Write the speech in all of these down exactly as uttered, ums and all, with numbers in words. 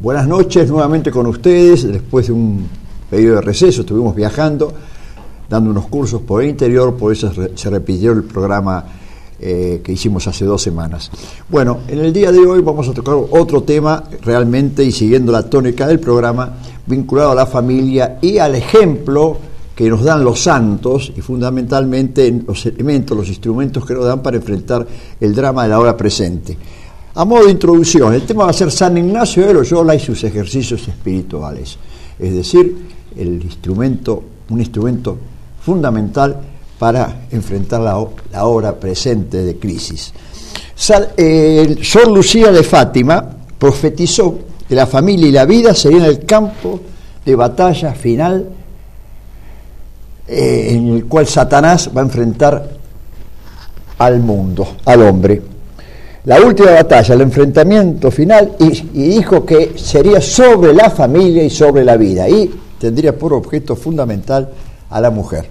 Buenas noches nuevamente con ustedes. Después de un periodo de receso estuvimos viajando, dando unos cursos por el interior, por eso se repitió el programa eh, que hicimos hace dos semanas. Bueno, en el día de hoy vamos a tocar otro tema realmente y siguiendo la tónica del programa, vinculado a la familia y al ejemplo que nos dan los santos y fundamentalmente los elementos, los instrumentos que nos dan para enfrentar el drama de la hora presente. A modo de introducción, el tema va a ser San Ignacio de Loyola y sus ejercicios espirituales, es decir, el instrumento, un instrumento fundamental para enfrentar la, la hora presente de crisis. Sal, eh, Sor Lucía de Fátima profetizó que la familia y la vida serían el campo de batalla final eh, en el cual Satanás va a enfrentar al mundo, al hombre. La última batalla, el enfrentamiento final, y, y dijo que sería sobre la familia y sobre la vida, y tendría por objeto fundamental a la mujer.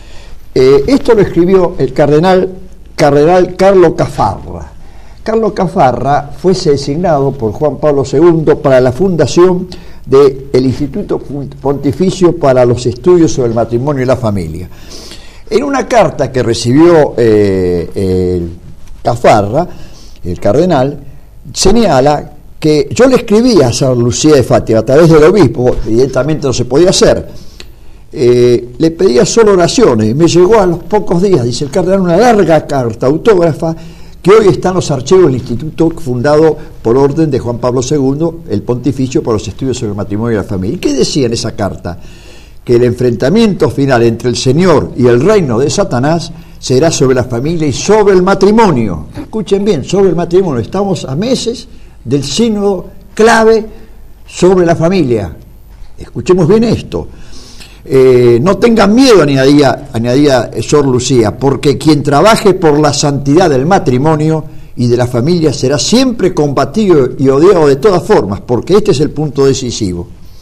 Eh, esto lo escribió el cardenal, cardenal Carlo Caffarra. Carlo Caffarra fue designado por Juan Pablo segundo para la fundación del Instituto Pontificio para los Estudios sobre el Matrimonio y la Familia. En una carta que recibió eh, el Caffarra, el cardenal, señala que yo le escribí a Sor Lucía de Fátima a través del obispo, evidentemente no se podía hacer, eh, le pedía solo oraciones, me llegó a los pocos días, dice el cardenal, una larga carta autógrafa que hoy está en los archivos del instituto fundado por orden de Juan Pablo segundo, el Pontificio para los Estudios sobre el Matrimonio y la Familia. ¿Y qué decía en esa carta? Que el enfrentamiento final entre el Señor y el reino de Satanás será sobre la familia y sobre el matrimonio. Escuchen bien, sobre el matrimonio. Estamos a meses del sínodo clave sobre la familia. Escuchemos bien esto. Eh, no tengan miedo, añadía, añadía Sor Lucía, porque quien trabaje por la santidad del matrimonio y de la familia será siempre combatido y odiado de todas formas, porque este es el punto decisivo.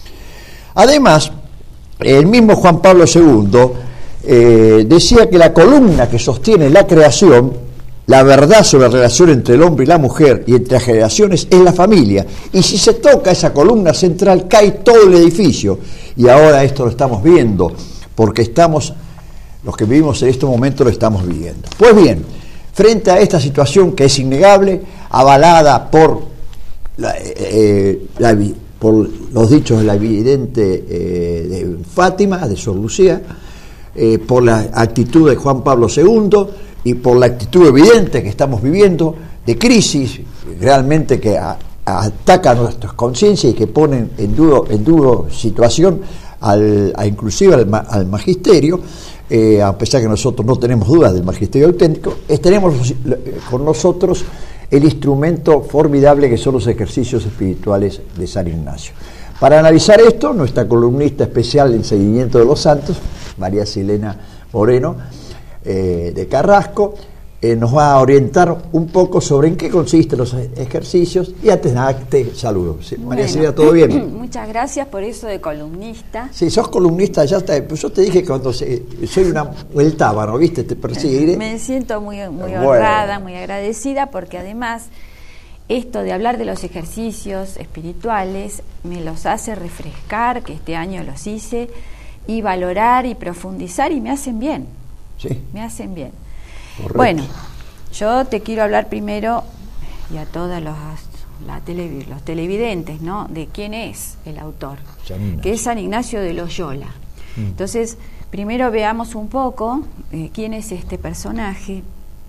Además, el mismo Juan Pablo segundo eh, decía que la columna que sostiene la creación, la verdad sobre la relación entre el hombre y la mujer y entre las generaciones, es la familia. Y si se toca esa columna central, cae todo el edificio. Y ahora esto lo estamos viendo, porque estamos, los que vivimos en este momento lo estamos viviendo. Pues bien, frente a esta situación que es innegable, avalada por la, eh, la por los dichos de la vidente eh, de Fátima, de Sor Lucía, eh, por la actitud de Juan Pablo segundo y por la actitud evidente que estamos viviendo de crisis, realmente que a, a, ataca nuestras conciencias y que ponen en duro, en duro situación al, a inclusive al, al magisterio, eh, a pesar que nosotros no tenemos dudas del magisterio auténtico, tenemos con nosotros el instrumento formidable que son los ejercicios espirituales de San Ignacio. Para analizar esto, nuestra columnista especial en seguimiento de los santos, María Silena Moreno, eh, de Carrasco, eh, nos va a orientar un poco sobre en qué consisten los ejercicios. Y antes nada, te saludo. ¿Sí? Bueno, María Silena, ¿todo bien? Muchas gracias por eso de columnista. Sí, sos columnista, ya está. Pues yo te dije que cuando se, soy una el tábano, ¿viste? Te persigue. Me siento muy, muy bueno. honrada, muy agradecida, porque además esto de hablar de los ejercicios espirituales me los hace refrescar, que este año los hice, y valorar y profundizar, y me hacen bien. Sí. Me hacen bien. Correcto. Bueno, yo te quiero hablar primero, y a todos los, la tele, los televidentes, ¿no?, de quién es el autor, que es San Ignacio de Loyola. Mm. Entonces, primero veamos un poco eh, quién es este personaje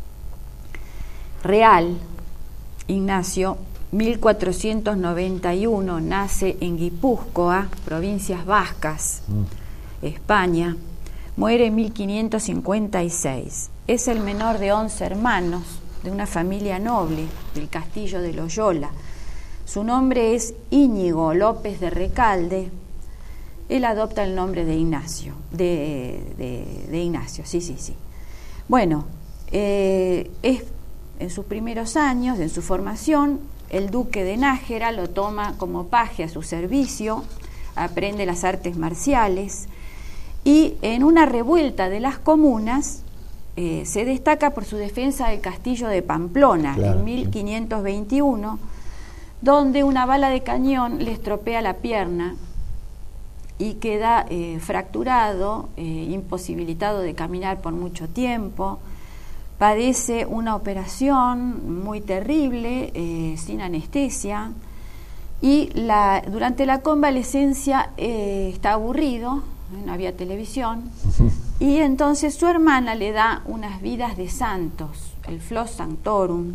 real. Ignacio, mil cuatrocientos noventa y uno, nace en Guipúzcoa, provincias vascas, mm. España. Muere en mil quinientos cincuenta y seis. Es el menor de once hermanos, de una familia noble del castillo de Loyola. Su nombre es Íñigo López de Recalde. Él adopta el nombre de Ignacio, de, de, de Ignacio, sí, sí, sí. Bueno, eh, es, en sus primeros años, en su formación, el duque de Nájera lo toma como paje a su servicio, aprende las artes marciales, y en una revuelta de las comunas eh, se destaca por su defensa del castillo de Pamplona, claro, en mil quinientos veintiuno, donde una bala de cañón le estropea la pierna y queda eh, fracturado, eh, imposibilitado de caminar por mucho tiempo. Padece una operación muy terrible, eh, sin anestesia, y la, durante la convalecencia eh, está aburrido, no había televisión, y entonces su hermana le da unas vidas de santos, el Flos Sanctorum,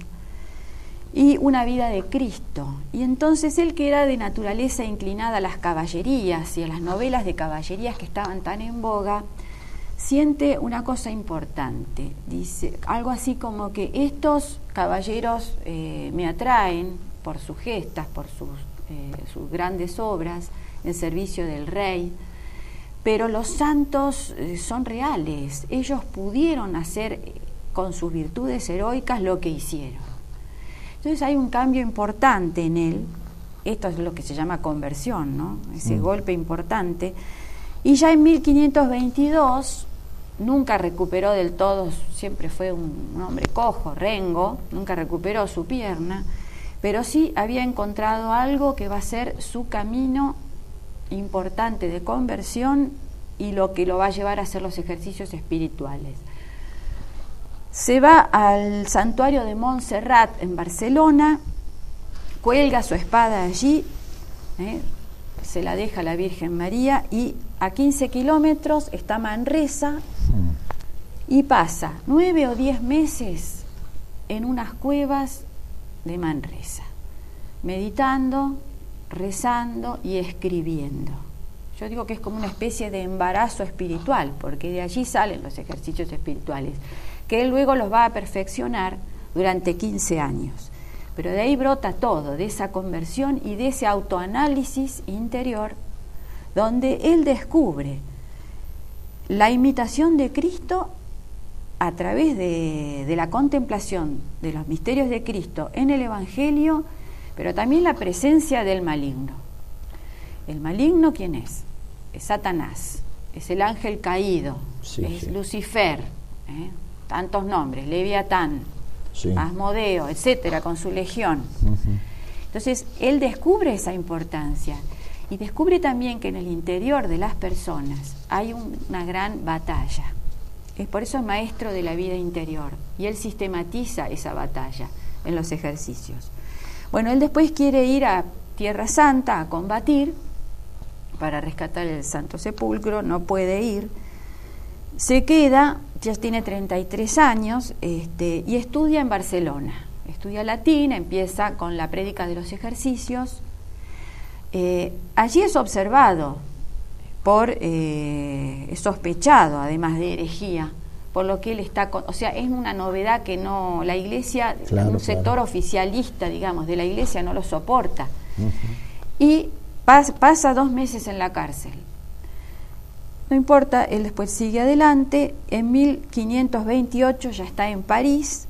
y una vida de Cristo. Y entonces él, que era de naturaleza inclinada a las caballerías y a las novelas de caballerías que estaban tan en boga, siente una cosa importante, dice algo así como que estos caballeros eh, me atraen por sus gestas, por sus, eh, sus grandes obras en servicio del rey, pero los santos eh, son reales, ellos pudieron hacer con sus virtudes heroicas lo que hicieron. Entonces hay un cambio importante en él, esto es lo que se llama conversión, ¿no? Ese mm. golpe importante, y ya en mil quinientos veintidós nunca recuperó del todo, siempre fue un, un hombre cojo, rengo, nunca recuperó su pierna, pero sí había encontrado algo que va a ser su camino importante de conversión y lo que lo va a llevar a hacer los ejercicios espirituales. Se va al santuario de Montserrat en Barcelona, cuelga su espada allí, ¿eh? se la deja a la Virgen María, y a quince kilómetros está Manresa, y pasa nueve o diez meses en unas cuevas de Manresa, meditando, rezando y escribiendo. Yo digo que es como una especie de embarazo espiritual, porque de allí salen los ejercicios espirituales, que él luego los va a perfeccionar durante quince años. Pero de ahí brota todo, de esa conversión y de ese autoanálisis interior, donde él descubre la imitación de Cristo a través de, de la contemplación de los misterios de Cristo en el Evangelio, pero también la presencia del maligno. ¿El maligno quién es? Es Satanás, es el ángel caído, sí, es sí. Lucifer, ¿eh? tantos nombres, Leviatán, sí. Asmodeo, etcétera, con su legión. Uh-huh. Entonces, él descubre esa importancia y descubre también que en el interior de las personas hay un, una gran batalla. Es por eso es maestro de la vida interior y él sistematiza esa batalla en los ejercicios. Bueno, él después quiere ir a Tierra Santa a combatir para rescatar el Santo Sepulcro, no puede ir, se queda, ya tiene treinta y tres años, este, y estudia en Barcelona, estudia latín, empieza con la prédica de los ejercicios. Eh, allí es observado por, eh, es sospechado, además de herejía, por lo que él está, con, o sea, es una novedad que no, la Iglesia, claro, un sector claro. oficialista, digamos, de la Iglesia no lo soporta. Uh-huh. Y pas, pasa dos meses en la cárcel. No importa, él después sigue adelante. En mil quinientos veintiocho ya está en París,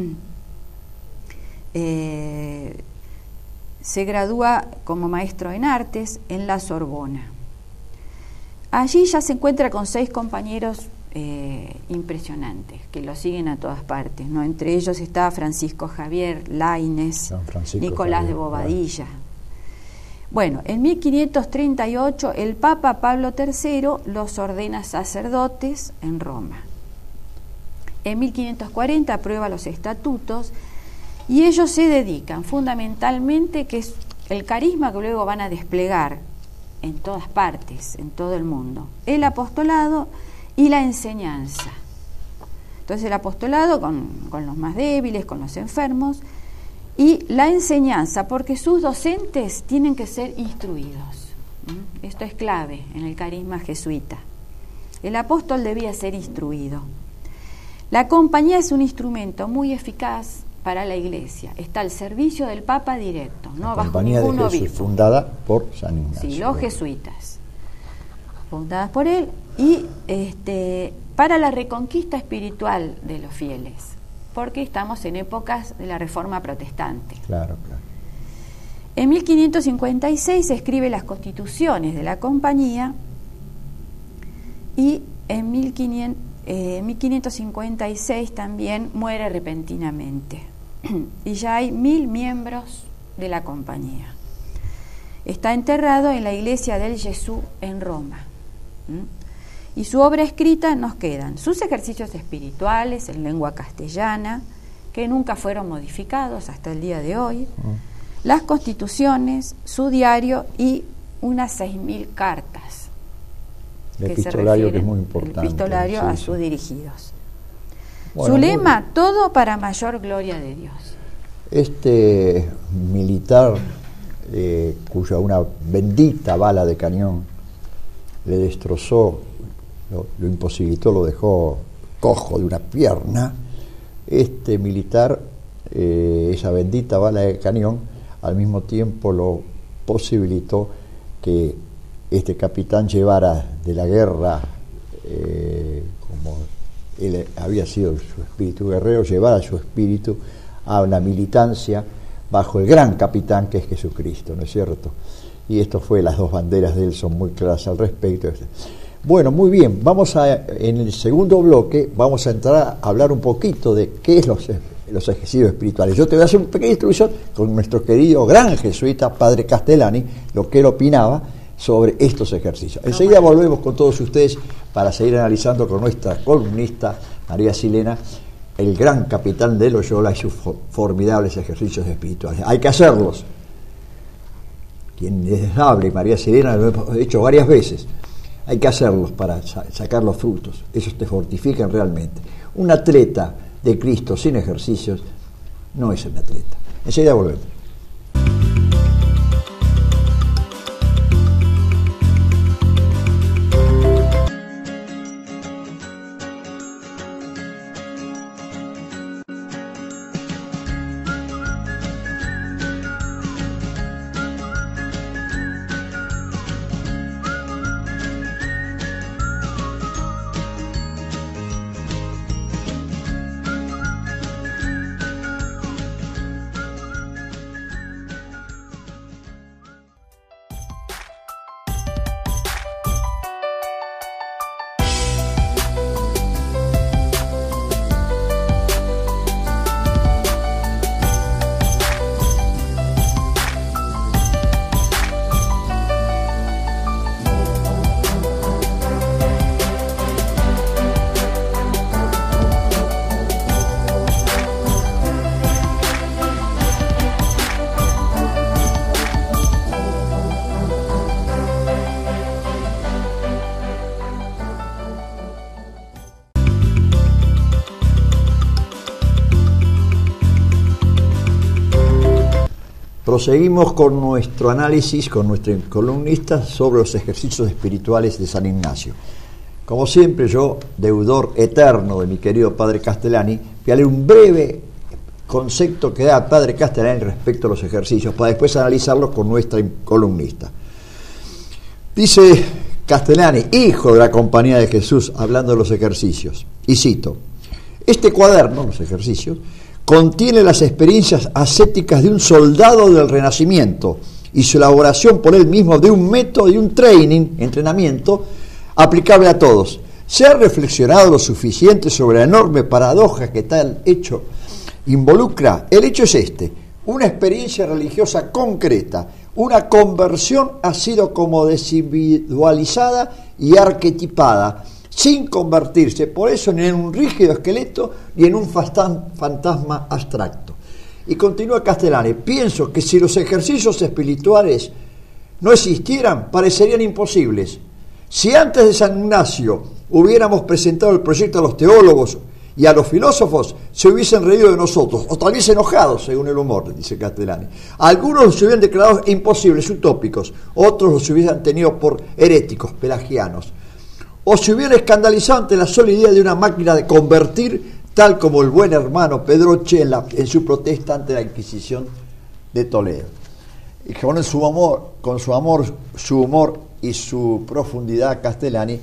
eh, se gradúa como maestro en artes en la Sorbona. Allí ya se encuentra con seis compañeros eh, impresionantes que lo siguen a todas partes, ¿no? Entre ellos está Francisco Javier Lainez, Nicolás Javier, de Bobadilla. Claro. Bueno, en mil quinientos treinta y ocho el Papa Pablo tercero los ordena sacerdotes en Roma. En mil quinientos cuarenta aprueba los estatutos y ellos se dedican fundamentalmente, que es el carisma que luego van a desplegar en todas partes, en todo el mundo, el apostolado y la enseñanza. Entonces el apostolado con, con los más débiles, con los enfermos, y la enseñanza, porque sus docentes tienen que ser instruidos. ¿Mm? Esto es clave en el carisma jesuita. El apóstol debía ser instruido. La compañía es un instrumento muy eficaz para la Iglesia. Está al servicio del Papa directo, no la bajo compañía ningún de Jesús, obispo. Fundada por San Ignacio. Sí, los jesuitas, fundadas por él, y este, para la reconquista espiritual de los fieles, porque estamos en épocas de la Reforma Protestante. Claro, claro. En mil quinientos cincuenta y seis se escribe las constituciones de la compañía y en mil quinientos cincuenta y seis también muere repentinamente. Y ya hay mil miembros de la compañía. Está enterrado en la iglesia del Gesù en Roma. ¿Mm? Y su obra escrita nos quedan sus ejercicios espirituales en lengua castellana, que nunca fueron modificados hasta el día de hoy, mm. las constituciones, su diario y unas seis mil cartas. El epistolario, que es muy importante. El epistolario sí, a sí. sus dirigidos. Bueno, su lema, todo para mayor gloria de Dios. Este militar, eh, cuya una bendita bala de cañón le destrozó, lo, lo imposibilitó, lo dejó cojo de una pierna, este militar, eh, esa bendita bala de cañón, al mismo tiempo lo posibilitó que este capitán llevara de la guerra, eh, como él había sido su espíritu guerrero, llevara su espíritu a una militancia bajo el gran capitán que es Jesucristo, ¿no es cierto? Y esto fue, las dos banderas de él son muy claras al respecto. Bueno, muy bien, vamos a, en el segundo bloque, vamos a entrar a hablar un poquito de qué es los, los ejercicios espirituales. Yo te voy a hacer una pequeña introducción con nuestro querido gran jesuita, Padre Castellani, lo que él opinaba sobre estos ejercicios. Enseguida volvemos con todos ustedes para seguir analizando con nuestra columnista María Silena el gran capitán de Loyola y sus formidables ejercicios espirituales. Hay que hacerlos. Quien les hable, María Silena, lo hemos hecho varias veces. Hay que hacerlos para sacar los frutos. Esos te fortifican realmente. Un atleta de Cristo sin ejercicios no es un atleta. Enseguida volvemos. Proseguimos con nuestro análisis, con nuestra columnista, sobre los ejercicios espirituales de San Ignacio. Como siempre, yo, deudor eterno de mi querido Padre Castellani, voy a leer un breve concepto que da el Padre Castellani respecto a los ejercicios, para después analizarlos con nuestra columnista. Dice Castellani, hijo de la Compañía de Jesús, hablando de los ejercicios, y cito: este cuaderno, los ejercicios, contiene las experiencias ascéticas de un soldado del Renacimiento y su elaboración por él mismo de un método y un training, entrenamiento, aplicable a todos. ¿Se ha reflexionado lo suficiente sobre la enorme paradoja que tal hecho involucra? El hecho es este: una experiencia religiosa concreta, una conversión ha sido como desindividualizada y arquetipada, sin convertirse por eso ni en un rígido esqueleto ni en un fantasma abstracto. Y continúa Castellani: pienso que si los ejercicios espirituales no existieran, parecerían imposibles. Si antes de San Ignacio hubiéramos presentado el proyecto a los teólogos y a los filósofos, se hubiesen reído de nosotros, o tal vez enojados, según el humor, dice Castellani. Algunos los hubieran declarado imposibles, utópicos, otros los hubieran tenido por heréticos, pelagianos, o se hubiera escandalizado ante la sola idea de una máquina de convertir, tal como el buen hermano Pedroche en, la, en su protesta ante la Inquisición de Toledo. Y con su amor, con su amor, su humor y su profundidad, Castellani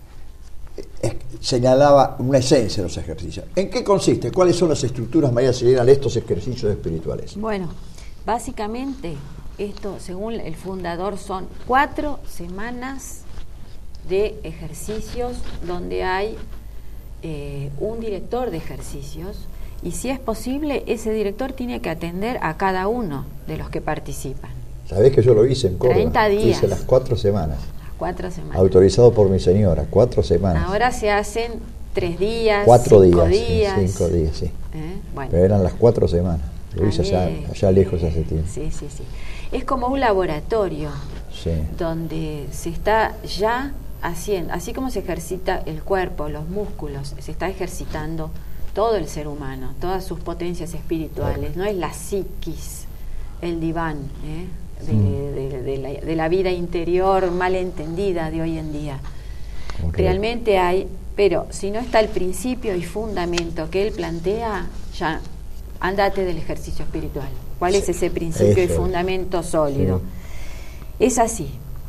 eh, señalaba una esencia de los ejercicios. ¿En qué consiste? ¿Cuáles son las estructuras, María Silena, de estos ejercicios espirituales? Bueno, básicamente, esto, según el fundador, son cuatro semanas de ejercicios donde hay eh, un director de ejercicios y si es posible, ese director tiene que atender a cada uno de los que participan. Sabés que yo lo hice en Córdoba. treinta días. Hice las cuatro semanas. Las cuatro semanas. Autorizado por mi señora, cuatro semanas. Ahora se hacen tres días, cuatro cinco días, días. Sí, cinco días, sí. ¿Eh? Bueno. Pero eran las cuatro semanas. Lo hice allá, También, allá lejos hace tiempo. Sí, sí, sí. Es como un laboratorio Sí. donde se está ya haciendo, así como se ejercita el cuerpo, los músculos, se está ejercitando todo el ser humano, todas sus potencias espirituales. No es la psiquis, el diván, ¿eh? de, Mm. de, de, la, de la vida interior mal entendida de hoy en día. Correcto. Realmente hay, pero si no está el principio y fundamento que él plantea, ya andate del ejercicio espiritual. ¿Cuál es ese principio Eso y es. fundamento sólido? Sí. Es así.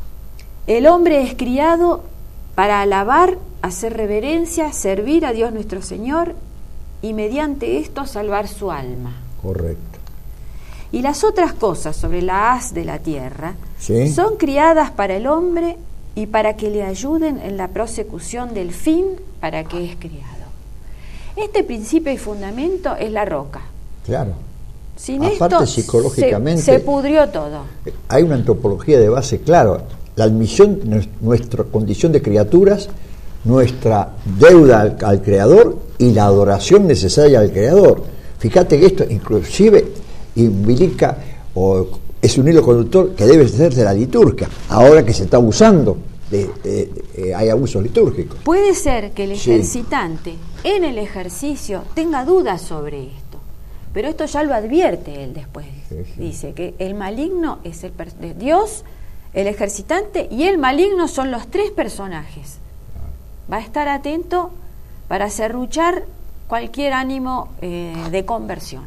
El hombre es criado para alabar, hacer reverencia, servir a Dios nuestro Señor y mediante esto salvar su alma. Correcto. Y las otras cosas sobre la haz de la tierra Sí. son criadas para el hombre y para que le ayuden en la prosecución del fin para que es criado. Este principio y fundamento es la roca. Claro. Sin Aparte, esto psicológicamente, se, se pudrió todo. Hay una antropología de base, claro. La admisión, nuestra condición de criaturas, nuestra deuda al, al Creador y la adoración necesaria al Creador. Fíjate que esto inclusive implica o es un hilo conductor que debe ser de la liturgia, ahora que se está abusando, de, de, de, eh, hay abusos litúrgicos. Puede ser que el Sí. ejercitante en el ejercicio tenga dudas sobre esto, pero esto ya lo advierte él después. Sí, sí. Dice que el maligno es el per- de Dios, el ejercitante y el maligno son los tres personajes. Va a estar atento para serruchar cualquier ánimo eh, de conversión.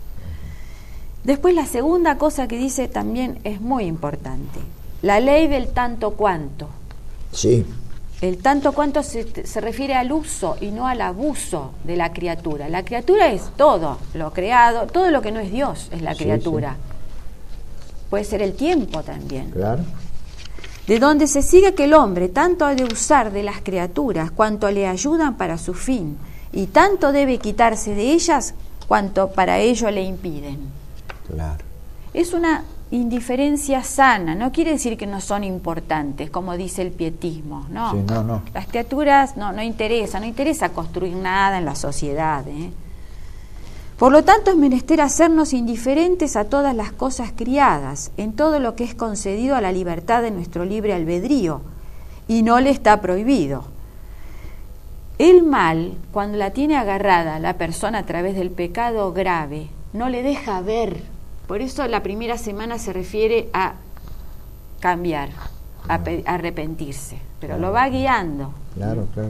Después la segunda cosa que dice también es muy importante, la ley del tanto cuanto. Sí, El tanto cuanto se, se refiere al uso y no al abuso de la criatura. La criatura es todo lo creado, todo lo que no es Dios es la Sí, criatura. Puede ser el tiempo también. claro. De donde se sigue que el hombre tanto ha de usar de las criaturas cuanto le ayudan para su fin, y tanto debe quitarse de ellas cuanto para ello le impiden. Claro. Es una indiferencia sana, no quiere decir que no son importantes, como dice el pietismo, no. Sí, no, no. Las criaturas no, no interesa, no interesa construir nada en la sociedad, ¿eh? Por lo tanto, es menester hacernos indiferentes a todas las cosas criadas, en todo lo que es concedido a la libertad de nuestro libre albedrío, y no le está prohibido. El mal, cuando la tiene agarrada la persona a través del pecado grave, no le deja ver. Por eso la primera semana se refiere a cambiar, a pe- a arrepentirse, pero lo va guiando. Claro, claro.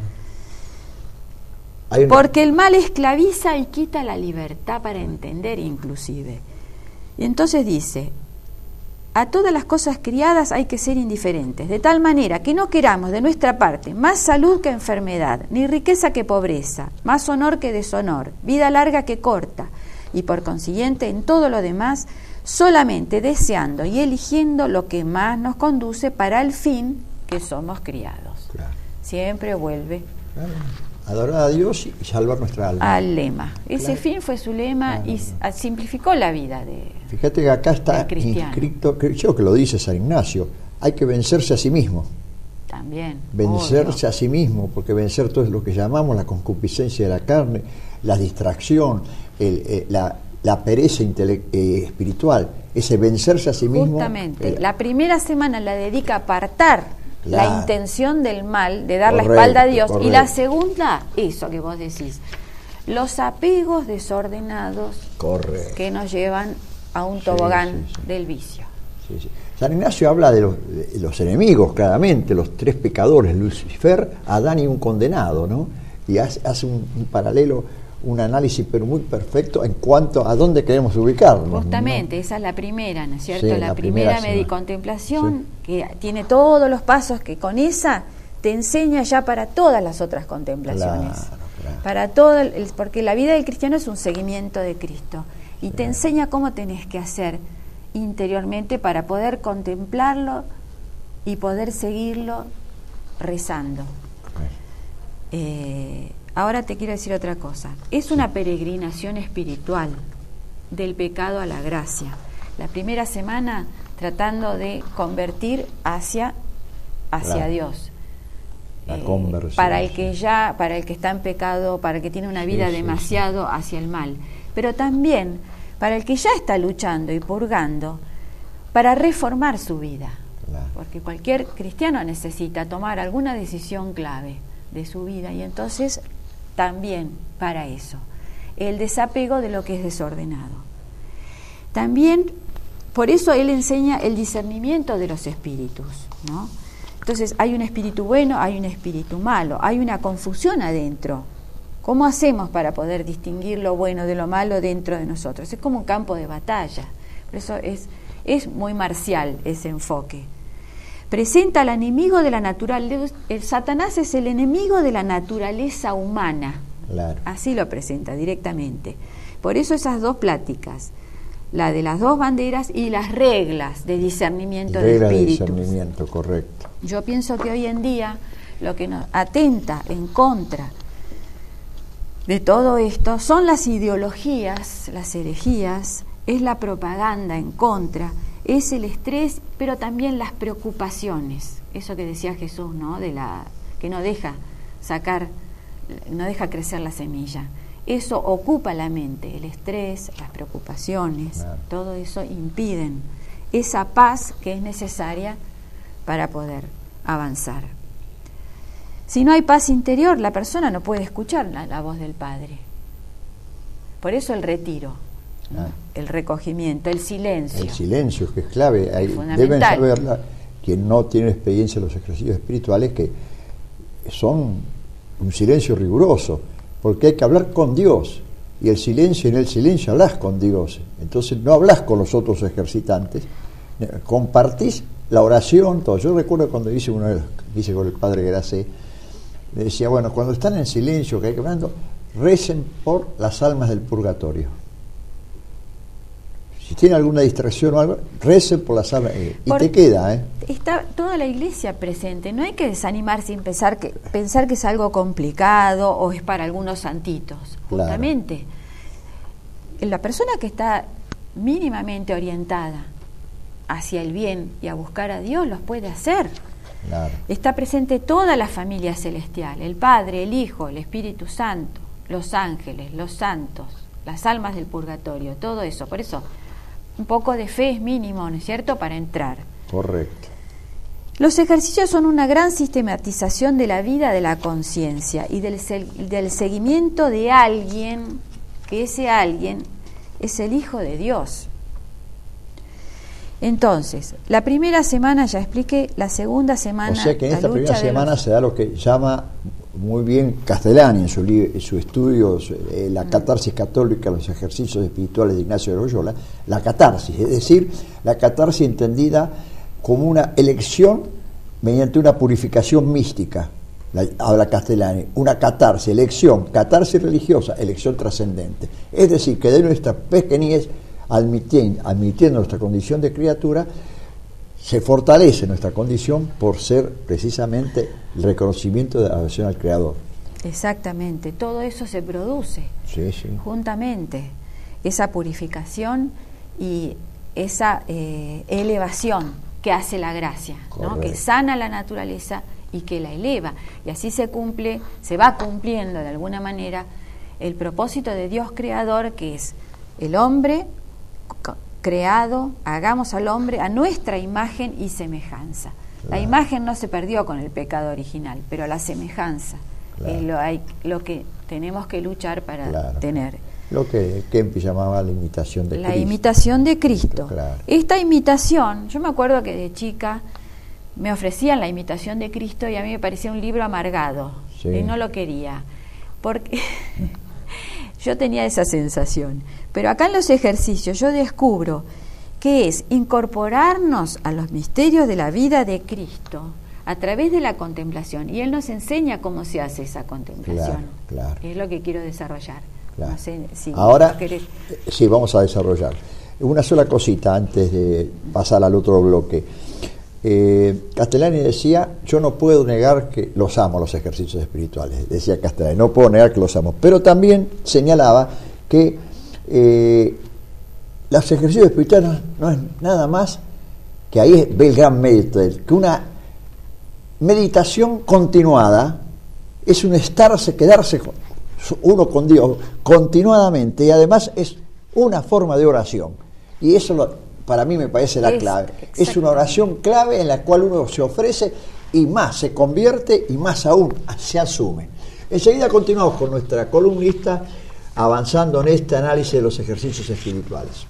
Hay una- Porque el mal esclaviza y quita la libertad para entender inclusive. Y entonces dice, a todas las cosas criadas hay que ser indiferentes, de tal manera que no queramos de nuestra parte más salud que enfermedad, ni riqueza que pobreza, más honor que deshonor, vida larga que corta, y por consiguiente en todo lo demás, solamente deseando y eligiendo lo que más nos conduce para el fin que somos criados. Claro, Siempre vuelve claro. Adorar a Dios y salvar nuestra alma. al lema. Ese Claro. fin fue su lema Claro. y s- a- simplificó la vida de... Fíjate que acá está El cristiano. inscrito, creo que lo dice San Ignacio, hay que vencerse a sí mismo. También. Vencerse obvio. a sí mismo, porque vencer todo es lo que llamamos la concupiscencia de la carne, la distracción, el, eh, la, la pereza intele- eh, espiritual, ese vencerse a sí mismo. Justamente. eh, La primera semana la dedica a apartar la Claro. intención del mal, de dar la Correcto, espalda a Dios. Y la correcto. segunda, eso que vos decís, los apegos desordenados correcto. que nos llevan a un Sí, tobogán sí, sí. del vicio. Sí, sí. San Ignacio habla de los, de los enemigos, claramente, los tres pecadores, Lucifer, Adán y un condenado, ¿no? Y hace, hace un, un paralelo, un análisis pero muy perfecto en cuanto a dónde queremos ubicarnos. Justamente, ¿no? esa es la primera, ¿no es cierto? Sí, la, la primera, primera medi- semana. contemplación, que tiene todos los pasos que con esa te enseña ya para todas las otras contemplaciones. Claro, claro. Para todo, el, el- porque la vida del cristiano es un seguimiento de Cristo y te enseña cómo tenés que hacer interiormente para poder contemplarlo y poder seguirlo rezando. Eh, ahora te quiero decir otra cosa. Es una peregrinación espiritual del pecado a la gracia. La primera semana tratando de convertir hacia, hacia Claro. Dios. La Eh, conversión, para el sí. que ya, para el que está en pecado, para el que tiene una vida Sí, sí, demasiado hacia el mal. Pero también para el que ya está luchando y purgando, para reformar su vida. Claro. Porque cualquier cristiano necesita tomar alguna decisión clave de su vida, y entonces también para eso, el desapego de lo que es desordenado. También, por eso él enseña el discernimiento de los espíritus, ¿no? Entonces hay un espíritu bueno, hay un espíritu malo, hay una confusión adentro. ¿Cómo hacemos para poder distinguir lo bueno de lo malo dentro de nosotros? Es como un campo de batalla. Por eso es, es muy marcial ese enfoque. Presenta al enemigo de la naturaleza. El Satanás es el enemigo de la naturaleza humana. Claro. Así lo presenta directamente. Por eso esas dos pláticas, la de las dos banderas y las reglas de discernimiento de Regla de espíritus. discernimiento, correcto. Yo pienso que hoy en día lo que nos atenta en contra de todo esto son las ideologías, las herejías, es la propaganda en contra, es el estrés, pero también las preocupaciones. Eso que decía Jesús, ¿no? De la que no deja sacar, no deja crecer la semilla. Eso ocupa la mente, el estrés, las preocupaciones, Claro. todo eso impiden esa paz que es necesaria para poder avanzar. Si no hay paz interior, la persona no puede escuchar la, la voz del Padre. Por eso el retiro, ¿no? Ah. El recogimiento, el silencio. El silencio, que es clave. Hay- fundamental. deben saberla quien no tiene experiencia en los ejercicios espirituales, que son un silencio riguroso, porque hay que hablar con Dios, y el silencio, en el silencio hablas con Dios. Entonces no hablas con los otros ejercitantes, eh, compartís la oración, todo. Yo recuerdo cuando hice uno de los que hice con el padre Gracé, le decía, bueno, cuando están en silencio, que hay que hablando, recen por las almas del purgatorio. Si tiene alguna distracción o algo, recen por las almas. eh, y Por- te queda, ¿eh? Está toda la iglesia presente. No hay que desanimarse sin pensar que, pensar que es algo complicado o es para algunos santitos. Claro. Justamente, la persona que está mínimamente orientada hacia el bien y a buscar a Dios los puede hacer. Claro. Está presente toda la familia celestial, el Padre, el Hijo, el Espíritu Santo, los ángeles, los santos, las almas del purgatorio, todo eso. Por eso, un poco de fe es mínimo, ¿no es cierto?, para entrar. Correcto. Los ejercicios son una gran sistematización de la vida de la conciencia y del, se- del seguimiento de alguien, que ese alguien es el Hijo de Dios. Entonces, la primera semana ya expliqué, la segunda semana... O sea que en la esta lucha primera de semana los- se da lo que llama muy bien Castellani en su, li- en su estudio, eh, la catarsis católica, los ejercicios espirituales de Ignacio de Loyola, la catarsis, es decir, la catarsis entendida como una elección mediante una purificación mística, la, habla Castellani, una catarsis, elección, catarsis religiosa, elección trascendente. Es decir, que de nuestra pequeñez, admitiendo, admitiendo nuestra condición de criatura, se fortalece nuestra condición por ser precisamente el reconocimiento de la adoración al Creador. Exactamente, todo eso se produce Sí, sí. juntamente, esa purificación y esa eh, elevación que hace la gracia, ¿no? Correcto. Que sana la naturaleza y que la eleva, y así se cumple, se va cumpliendo de alguna manera el propósito de Dios creador, que es el hombre c- creado, hagamos al hombre a nuestra imagen y semejanza. La Claro. imagen no se perdió con el pecado original, pero la semejanza Claro. es lo, hay, lo que tenemos que luchar para Claro. tener. Lo que Kempis llamaba la imitación de La Cristo. imitación de Cristo. Claro. Esta imitación, yo me acuerdo que de chica me ofrecían la imitación de Cristo y a mí me parecía un libro amargado, Sí. y no lo quería, porque yo tenía esa sensación. Pero acá en los ejercicios yo descubro que es incorporarnos a los misterios de la vida de Cristo a través de la contemplación, y Él nos enseña cómo se hace esa contemplación. Claro, claro. Es lo que quiero desarrollar. Claro. No sé si Ahora, querés. eh, sí, vamos a desarrollar. Una sola cosita antes de pasar al otro bloque. Eh, Castellani decía, yo no puedo negar que los amo los ejercicios espirituales, decía Castellani, no puedo negar que los amo, pero también señalaba que eh, los ejercicios espirituales no, no es nada más, que ahí ve el gran mérito, que una meditación continuada es un estarse, quedarse uno con Dios continuadamente, y además es una forma de oración, y eso lo para mí me parece la clave. Es una oración clave en la cual uno se ofrece y más se convierte y más aún se asume. Enseguida continuamos con nuestra columnista avanzando en este análisis de los ejercicios espirituales.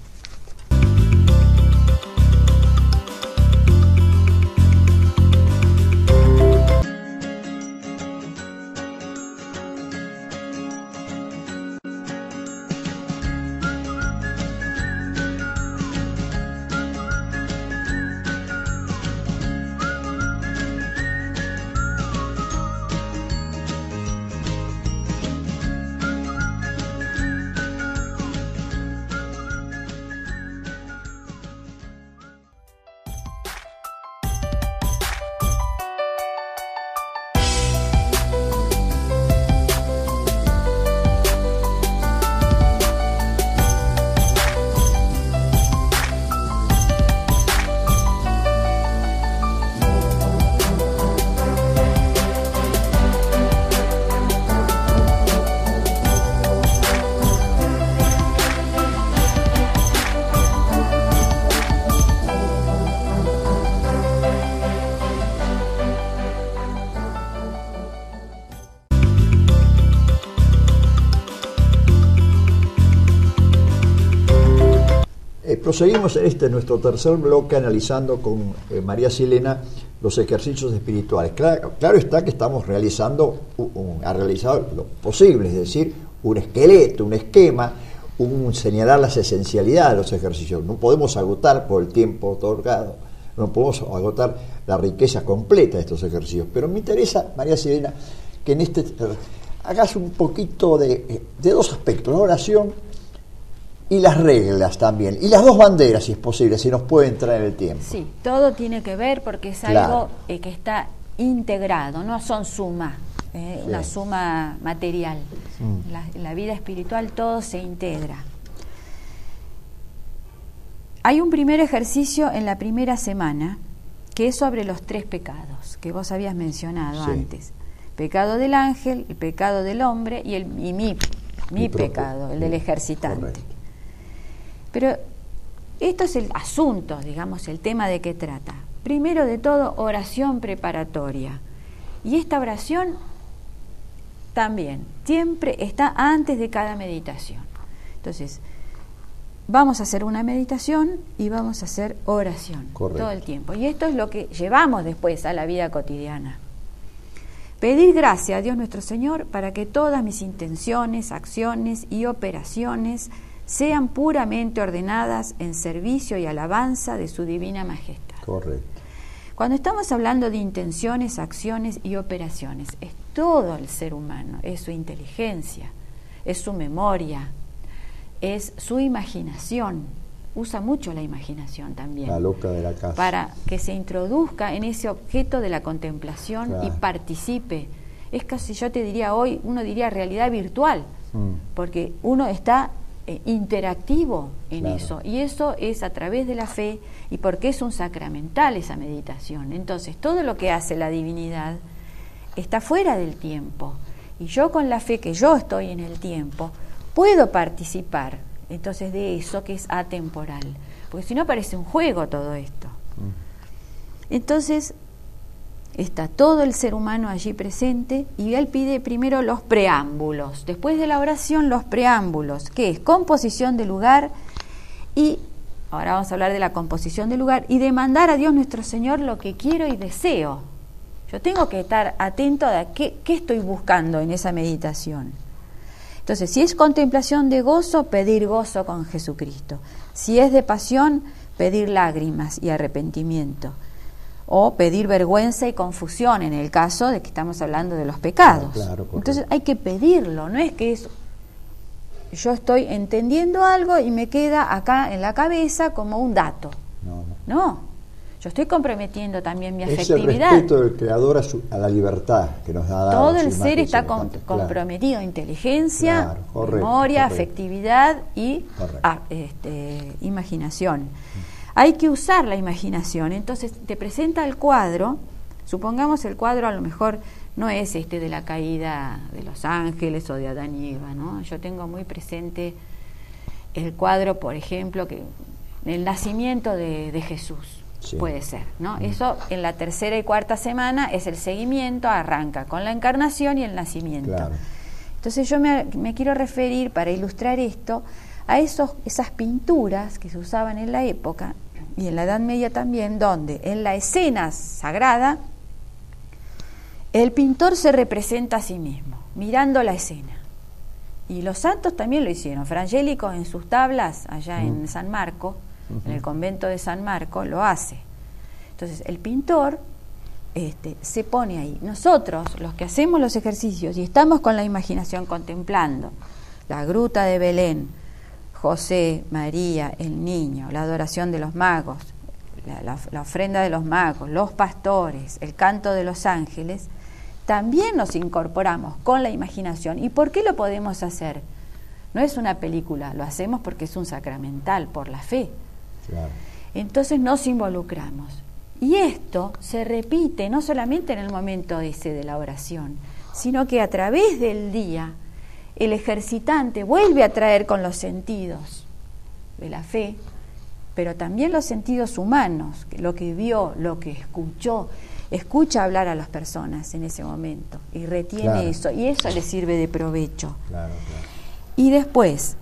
Proseguimos en este nuestro tercer bloque analizando con eh, María Silena los ejercicios espirituales. Claro, claro está que estamos realizando, un, un, ha realizado lo posible, es decir, un esqueleto, un esquema, un señalar las esencialidades de los ejercicios. No podemos agotar por el tiempo otorgado, no podemos agotar la riqueza completa de estos ejercicios. Pero me interesa, María Silena, que en este eh, hagas un poquito de, de dos aspectos, la oración y las reglas también, y las dos banderas, si es posible, si nos puede entrar en el tiempo. Sí, todo tiene que ver porque es Claro. algo eh, que está integrado, no son sumas, eh, Sí. una suma material. Mm. La, la vida espiritual todo se integra. Hay un primer ejercicio en la primera semana que es sobre los tres pecados que vos habías mencionado Sí. antes. Pecado del ángel, el pecado del hombre y, el, y mi, mi, Mi propio. pecado, el del ejercitante. Correcto. Pero esto es el asunto, digamos, el tema de qué trata. Primero de todo, oración preparatoria. Y esta oración también siempre está antes de cada meditación. Entonces, vamos a hacer una meditación y vamos a hacer oración. Correcto. Todo el tiempo. Y esto es lo que llevamos después a la vida cotidiana. Pedir gracia a Dios nuestro Señor para que todas mis intenciones, acciones y operaciones sean puramente ordenadas en servicio y alabanza de su divina majestad. Correcto. Cuando estamos hablando de intenciones, acciones y operaciones, es todo el ser humano, es su inteligencia, es su memoria, es su imaginación. Usa mucho la imaginación también. La loca de la casa. Para que se introduzca en ese objeto de la contemplación Claro. y participe. Es casi, yo te diría hoy, uno diría realidad virtual, Mm. porque uno está eh, interactivo en Claro. eso, y eso es a través de la fe, y porque es un sacramental esa meditación. Entonces, todo lo que hace la divinidad está fuera del tiempo, y yo con la fe que yo estoy en el tiempo, puedo participar entonces de eso que es atemporal, porque si no parece un juego todo esto. Mm. Entonces está todo el ser humano allí presente, y él pide primero los preámbulos, después de la oración los preámbulos, que es composición de lugar, y ahora vamos a hablar de la composición de lugar, y demandar a Dios nuestro Señor lo que quiero y deseo. Yo tengo que estar atento a qué, qué estoy buscando en esa meditación. Entonces, si es contemplación de gozo, pedir gozo con Jesucristo. Si es de pasión, pedir lágrimas y arrepentimiento. O pedir vergüenza y confusión en el caso de que estamos hablando de los pecados. Claro, correcto. Entonces hay que pedirlo, no es que es, yo estoy entendiendo algo y me queda acá en la cabeza como un dato. No, no. No, Yo estoy comprometiendo también mi es afectividad. El respeto del creador a, su, a la libertad que nos ha dado. Todo el ser está con, comprometido, claro. Inteligencia, claro, correcto, memoria, correcto. Afectividad y a, este, imaginación. Hay que usar la imaginación. Entonces te presenta el cuadro, supongamos el cuadro a lo mejor no es este de la caída de los ángeles o de Adán y Eva, ¿no? Yo tengo muy presente el cuadro, por ejemplo, que el nacimiento de, de Jesús. Sí. Puede ser, ¿no? Mm. Eso en la tercera y cuarta semana es el seguimiento, arranca con la encarnación y el nacimiento. Claro. Entonces yo me, me quiero referir, para ilustrar esto, a esos, esas pinturas que se usaban en la época y en la Edad Media también, donde en la escena sagrada el pintor se representa a sí mismo, mirando la escena. Y los santos también lo hicieron. Frangélico en sus tablas, allá mm. en San Marco, en el convento de San Marco, lo hace. Entonces el pintor este, se pone ahí. Nosotros, los que hacemos los ejercicios y estamos con la imaginación contemplando la gruta de Belén, José, María, el niño, la adoración de los magos, la, la, la ofrenda de los magos, los pastores, el canto de los ángeles, también nos incorporamos con la imaginación. ¿Y por qué lo podemos hacer? No es una película, lo hacemos porque es un sacramental, por la fe. Claro. Entonces nos involucramos. Y esto se repite no solamente en el momento ese de la oración, sino que a través del día el ejercitante vuelve a traer con los sentidos de la fe, pero también los sentidos humanos, lo que vio, lo que escuchó, escucha hablar a las personas en ese momento y retiene claro. eso, y eso le sirve de provecho. Claro, claro. Y después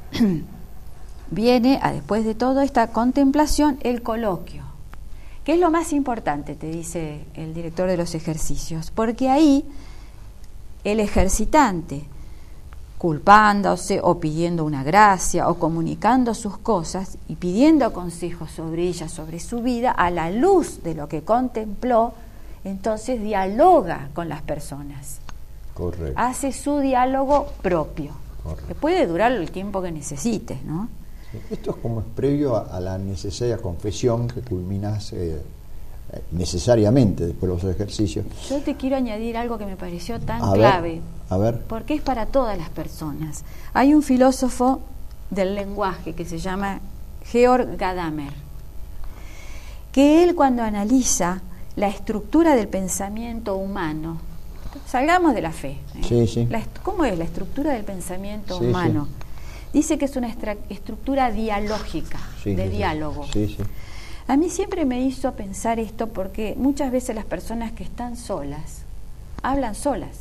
viene, a después de toda esta contemplación, el coloquio, que es lo más importante, te dice el director de los ejercicios, porque ahí el ejercitante, culpándose o pidiendo una gracia o comunicando sus cosas y pidiendo consejos sobre ella, sobre su vida, a la luz de lo que contempló, entonces dialoga con las personas. Correcto. Hace su diálogo propio, correcto. Que puede durar el tiempo que necesites, ¿no? Esto es como es previo a, a la necesaria confesión que culminas eh, necesariamente después de los ejercicios. Yo te quiero añadir algo que me pareció tan a clave, ver, a ver. porque es para todas las personas. Hay un filósofo del lenguaje que se llama Georg Gadamer, que él, cuando analiza la estructura del pensamiento humano, salgamos de la fe, ¿eh? Sí, sí. La, ¿cómo es la estructura del pensamiento sí, humano? Sí. Dice que es una estructura dialógica, sí, de sí, diálogo. Sí, sí. A mí siempre me hizo pensar esto, porque muchas veces las personas que están solas hablan solas.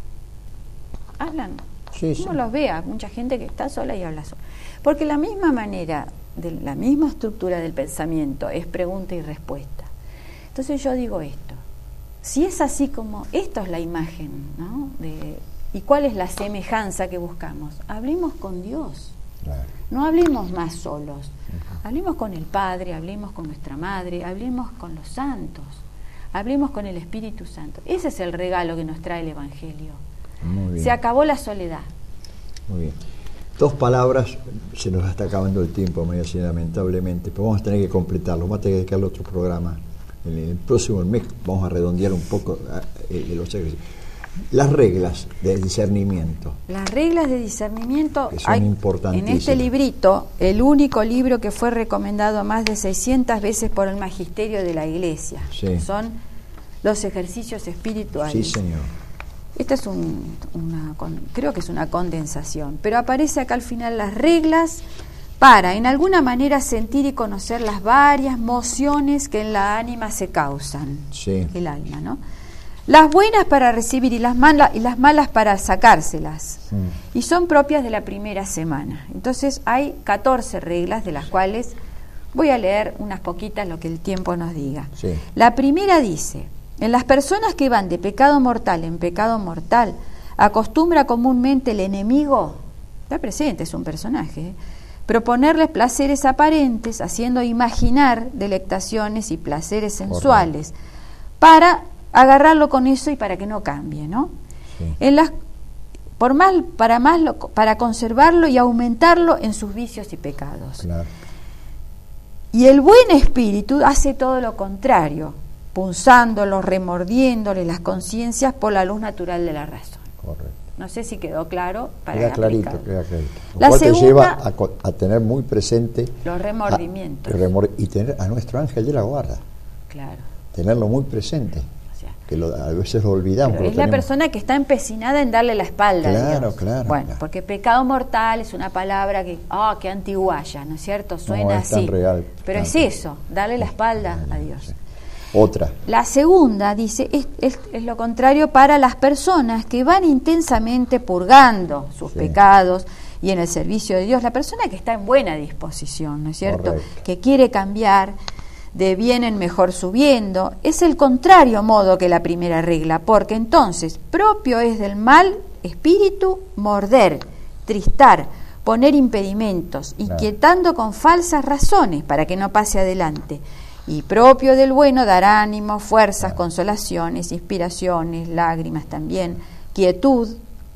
Hablan. Sí, sí. Uno los ve a mucha gente que está sola y habla sola. Porque la misma manera, de la misma estructura del pensamiento es pregunta y respuesta. Entonces yo digo esto. Si es así, como esto es la imagen, ¿no? De, ¿y cuál es la semejanza que buscamos? Hablemos con Dios. Claro. No hablemos más solos. Uh-huh. Hablemos con el Padre, hablemos con nuestra Madre, hablemos con los santos, hablemos con el Espíritu Santo. Ese es el regalo que nos trae el Evangelio. Muy bien. Se acabó la soledad. Muy bien. Dos palabras, se nos está acabando el tiempo, María, lamentablemente, pero vamos a tener que completarlo, vamos a tener que dedicarle otro programa. En el próximo mes vamos a redondear un poco eh, los ejercicios. Las reglas de discernimiento. Las reglas de discernimiento que son hay, importantísimas. En este librito, el único libro que fue recomendado más de seiscientas veces por el magisterio de la Iglesia, sí. Son los ejercicios espirituales. Sí, señor. Esta es un, una, creo que es una condensación, pero aparece acá al final las reglas para, en alguna manera, sentir y conocer las varias mociones que en la ánima se causan, sí. El alma, ¿no? Las buenas para recibir y las malas, y las malas para sacárselas. Mm. Y son propias de la primera semana. Entonces hay catorce reglas, de las cuales voy a leer unas poquitas, lo que el tiempo nos diga. Sí. La primera dice: en las personas que van de pecado mortal en pecado mortal, acostumbra comúnmente el enemigo, está presente, es un personaje, ¿eh? proponerles placeres aparentes, haciendo imaginar delectaciones y placeres sensuales, correcto. Para agarrarlo con eso y para que no cambie, ¿no? Sí. En las, por más, para más lo, para conservarlo y aumentarlo en sus vicios y pecados. Claro. Y el buen espíritu hace todo lo contrario, punzándolos, remordiéndole las conciencias por la luz natural de la razón. Correcto. No sé si quedó claro para Queda clarito, aplicarlo. queda clarito. Lo La cual segunda, te lleva a, a tener muy presente los remordimientos. A, remor, y tener a nuestro ángel de la guarda. Claro. Tenerlo muy presente. O sea, que lo, a veces lo olvidamos. Pero lo es la tenemos. persona que está empecinada en darle la espalda Claro, a Dios. claro, Bueno, claro. porque pecado mortal es una palabra que, ah, oh, qué antiguaya, ¿no es cierto? Suena No, es tan así. real, Pero tan es real. eso, darle la espalda a Dios. Sí. Otra. La segunda, dice, es, es, es lo contrario para las personas que van intensamente purgando sus Sí. pecados y en el servicio de Dios. La persona que está en buena disposición, ¿no es cierto? Correcto. Que quiere cambiar de bien en mejor subiendo, es el contrario modo que la primera regla, porque entonces propio es del mal espíritu morder, tristar, poner impedimentos, Claro. inquietando con falsas razones para que no pase adelante. Y propio del bueno dar ánimo, fuerzas, consolaciones, inspiraciones, lágrimas también, quietud,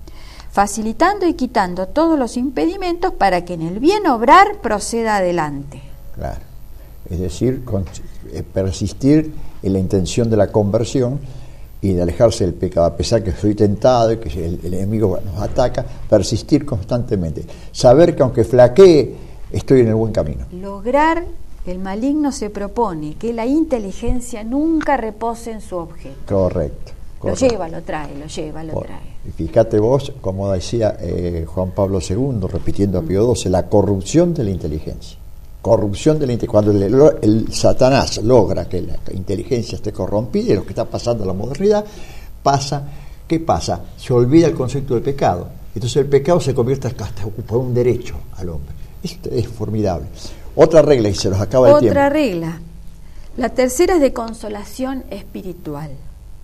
facilitando y quitando todos los impedimentos para que en el bien obrar proceda adelante. Claro. Es decir, con, eh, persistir en la intención de la conversión y de alejarse del pecado, a pesar que soy tentado y que el, el enemigo nos ataca, persistir constantemente. Saber que aunque flaquee, estoy en el buen camino. Lograr, el maligno se propone que la inteligencia nunca repose en su objeto. Correcto. Lo correcto. lleva, lo trae, lo lleva, lo Por- trae. y fíjate vos, como decía eh, Juan Pablo segundo, repitiendo a Pío doce, la corrupción de la inteligencia. Corrupción de la inteligencia. Cuando el, el Satanás logra que la inteligencia esté corrompida, y lo que está pasando en la modernidad, pasa, ¿qué pasa? Se olvida el concepto del pecado. Entonces el pecado se convierte hasta por un derecho al hombre. Esto es formidable. Otra regla, y se nos acaba el tiempo. Otra regla. La tercera es de consolación espiritual.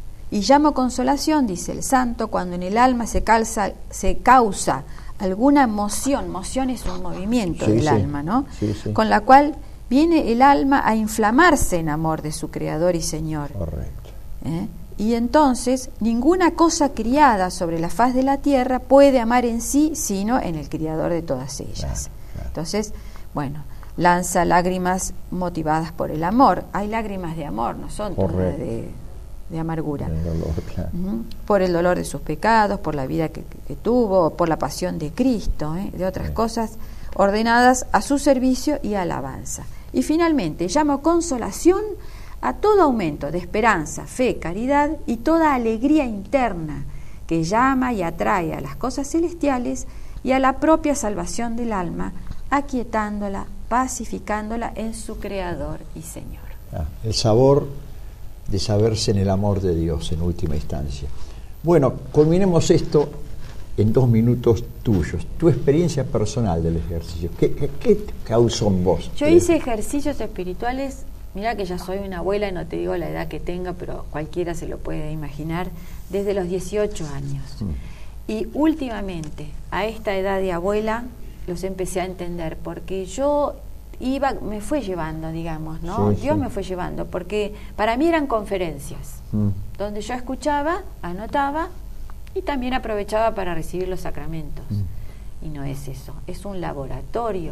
Y llamo consolación, dice el santo, cuando en el alma se, calza, se causa alguna moción. Moción es un movimiento Sí, del sí. alma, ¿no? Sí, sí. Con la cual viene el alma a inflamarse en amor de su Creador y Señor. Correcto. ¿Eh? Y entonces ninguna cosa criada sobre la faz de la tierra puede amar en sí, sino en el Criador de todas ellas. Claro, claro. Entonces, bueno, lanza lágrimas motivadas por el amor. Hay lágrimas de amor, no son todas Correcto. de, de amargura. El dolor, claro. Ujú. Por el dolor de sus pecados, por la vida que, que tuvo, por la pasión de Cristo, ¿eh? de otras Sí. cosas ordenadas a su servicio y alabanza. Y finalmente, llamo consolación a todo aumento de esperanza, fe, caridad y toda alegría interna que llama y atrae a las cosas celestiales y a la propia salvación del alma, aquietándola, pacificándola en su Creador y Señor. Ah, el sabor de saberse en el amor de Dios en última instancia. Bueno, culminemos esto en dos minutos tuyos. Tu experiencia personal del ejercicio. ¿Qué, qué, qué causó en vos? Yo hice ejercicios espirituales, mira que ya soy una abuela y no te digo la edad que tenga, pero cualquiera se lo puede imaginar, desde los dieciocho años. Mm. Y últimamente, a esta edad de abuela, los empecé a entender, porque yo iba, me fue llevando, digamos, ¿no? Sí, Dios sí. me fue llevando, porque para mí eran conferencias, Mm. donde yo escuchaba, anotaba y también aprovechaba para recibir los sacramentos. Mm. Y no es eso, es un laboratorio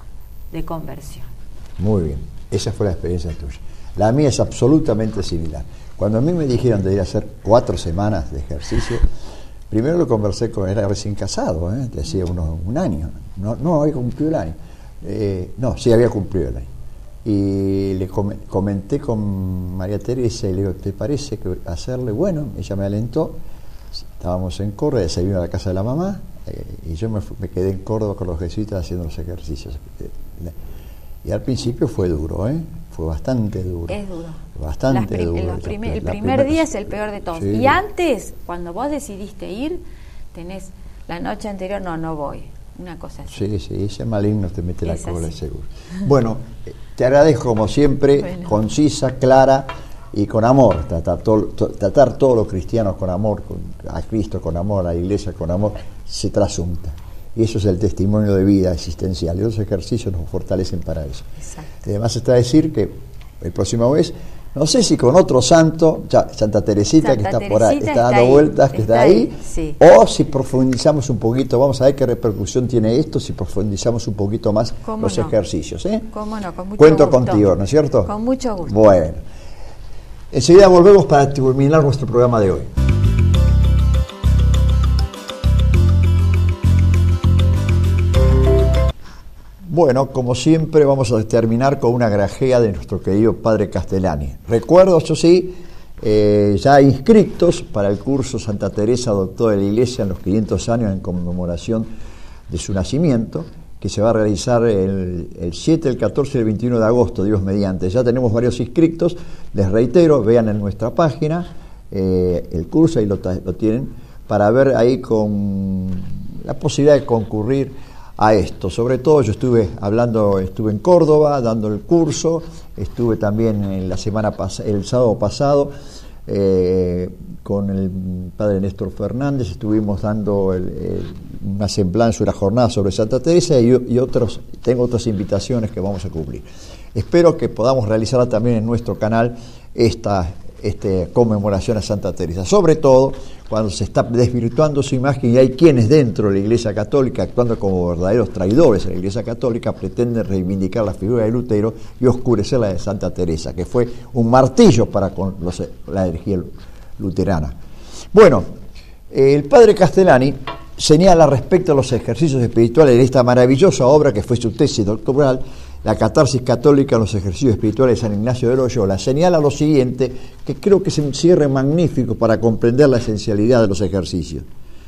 de conversión. Muy bien, esa fue la experiencia tuya. La mía es absolutamente similar. Cuando a mí me dijeron de ir a hacer cuatro semanas de ejercicio, primero lo conversé con, era recién casado, ¿eh? Hacía unos, un año, no, no había cumplido el año, eh, no, sí había cumplido el año. Y le com- comenté con María Teresa y le digo, ¿te parece que hacerle? Bueno, ella me alentó, estábamos en Córdoba, se vino a la casa de la mamá, eh, y yo me, fu- me quedé en Córdoba con los jesuitas haciendo los ejercicios. Y al principio fue duro, ¿eh? Fue bastante duro. Es duro. Bastante Las prim- duro. los primer- el La primer primera- día es el peor de todos. Sí. Y antes, cuando vos decidiste ir, tenés la noche anterior, no, no voy. Una cosa así. Sí, sí, ese maligno te mete la Es cola así. seguro. Bueno, eh, te agradezco como siempre, Bueno. concisa, clara y con amor. Tratar, todo, to- tratar todos los cristianos con amor, con, a Cristo con amor, a la Iglesia con amor, se trasunta. Y eso es el testimonio de vida existencial. Y los ejercicios nos fortalecen para eso. Exacto. Además está decir que el próximo mes No sé si con otro santo, ya, Santa Teresita, Santa que está Teresita por ahí, está, está dando ahí, vueltas, que está, está ahí, ahí, sí. o si profundizamos un poquito, vamos a ver qué repercusión tiene esto, si profundizamos un poquito más los no? ejercicios. ¿eh? ¿Cómo no? Con mucho Cuento gusto. contigo, ¿no es cierto? Con mucho gusto. Bueno, enseguida volvemos para terminar nuestro programa de hoy. Bueno, como siempre vamos a terminar con una grajea de nuestro querido padre Castellani. Recuerdo, eso sí, eh, ya inscritos para el curso Santa Teresa, doctora de la Iglesia, en los quinientos años en conmemoración de su nacimiento, que se va a realizar el, el siete, el catorce y el veintiuno de agosto, Dios mediante. Ya tenemos varios inscritos, les reitero, vean en nuestra página eh, el curso, ahí lo, lo tienen, para ver ahí con la posibilidad de concurrir a esto. Sobre todo yo estuve hablando, estuve en Córdoba dando el curso, estuve también en la semana pas- el sábado pasado eh, con el padre Néstor Fernández, estuvimos dando el, el, una semblanza, una jornada sobre Santa Teresa y, y otros, tengo otras invitaciones que vamos a cumplir. Espero que podamos realizarla también en nuestro canal esta Este, conmemoración a Santa Teresa, sobre todo cuando se está desvirtuando su imagen y hay quienes dentro de la Iglesia Católica, actuando como verdaderos traidores a la Iglesia Católica, pretenden reivindicar la figura de Lutero y oscurecer la de Santa Teresa, que fue un martillo para con los, la herejía luterana. Bueno, el padre Castellani señala respecto a los ejercicios espirituales de esta maravillosa obra que fue su tesis doctoral, La catarsis católica en los ejercicios espirituales de San Ignacio de Loyola, señala lo siguiente, que creo que es un cierre magnífico para comprender la esencialidad de los ejercicios.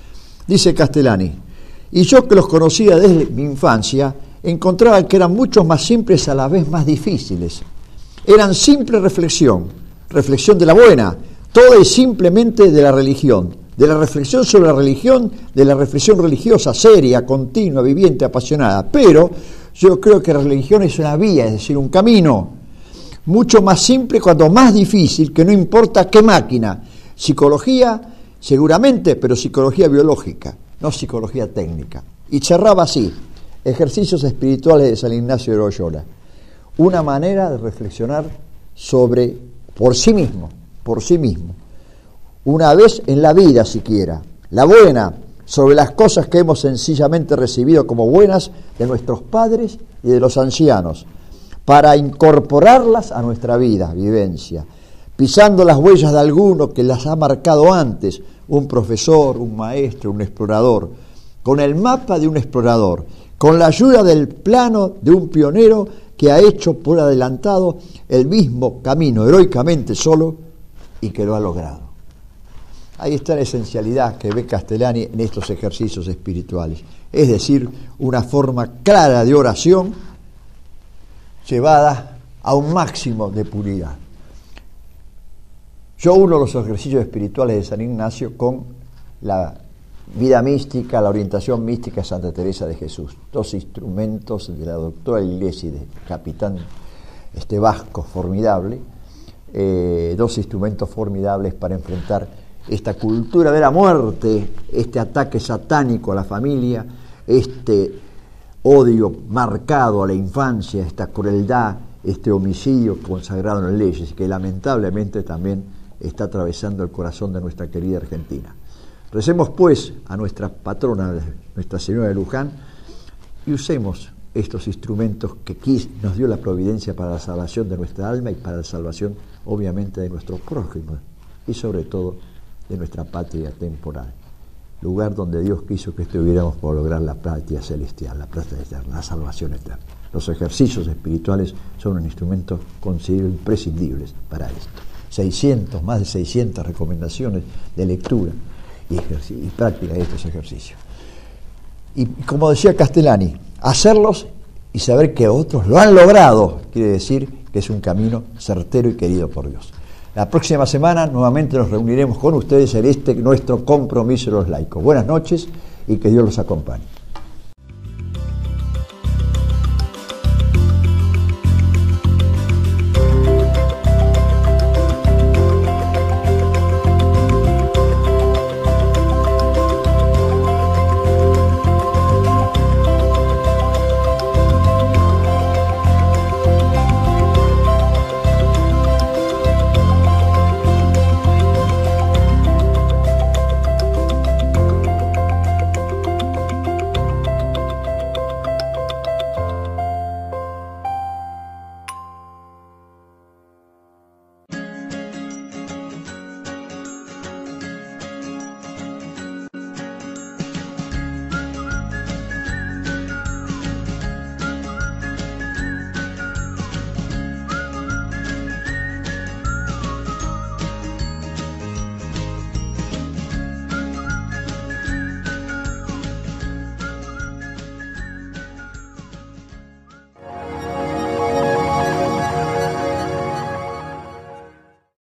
Dice Castellani: y yo que los conocía desde mi infancia, encontraba que eran muchos más simples a la vez más difíciles. Eran simple reflexión, reflexión de la buena, toda y simplemente de la religión, de la reflexión sobre la religión, de la reflexión religiosa, seria, continua, viviente, apasionada. Pero yo creo que la religión es una vía, es decir, un camino mucho más simple cuando más difícil, que no importa qué máquina. Psicología, seguramente, pero psicología biológica, no psicología técnica. Y cerraba así: ejercicios espirituales de San Ignacio de Loyola. Una manera de reflexionar sobre, por sí mismo, por sí mismo. Una vez en la vida siquiera, la buena, sobre las cosas que hemos sencillamente recibido como buenas de nuestros padres y de los ancianos, para incorporarlas a nuestra vida, vivencia, pisando las huellas de alguno que las ha marcado antes, un profesor, un maestro, un explorador, con el mapa de un explorador, con la ayuda del plano de un pionero que ha hecho por adelantado el mismo camino heroicamente solo y que lo ha logrado. Ahí está la esencialidad que ve Castellani en estos ejercicios espirituales, es decir, una forma clara de oración llevada a un máximo de puridad. Yo uno los ejercicios espirituales de San Ignacio con la vida mística, la orientación mística de Santa Teresa de Jesús, dos instrumentos de la doctora de la Iglesia y del capitán este vasco formidable, eh, dos instrumentos formidables para enfrentar esta cultura de la muerte, este ataque satánico a la familia, este odio marcado a la infancia, esta crueldad, este homicidio consagrado en las leyes, que lamentablemente también está atravesando el corazón de nuestra querida Argentina. Recemos pues a nuestra patrona, Nuestra Señora de Luján, y usemos estos instrumentos que aquí nos dio la providencia para la salvación de nuestra alma y para la salvación, obviamente, de nuestros prójimos y sobre todo de nuestra patria temporal, lugar donde Dios quiso que estuviéramos para lograr la patria celestial, la patria eterna, la salvación eterna. Los ejercicios espirituales son un instrumento considerado imprescindibles para esto. seiscientos, más de seiscientas recomendaciones de lectura y, y práctica de estos ejercicios. Y como decía Castellani, hacerlos y saber que otros lo han logrado, quiere decir que es un camino certero y querido por Dios. La próxima semana nuevamente nos reuniremos con ustedes en este nuestro compromiso de los laicos. Buenas noches y que Dios los acompañe.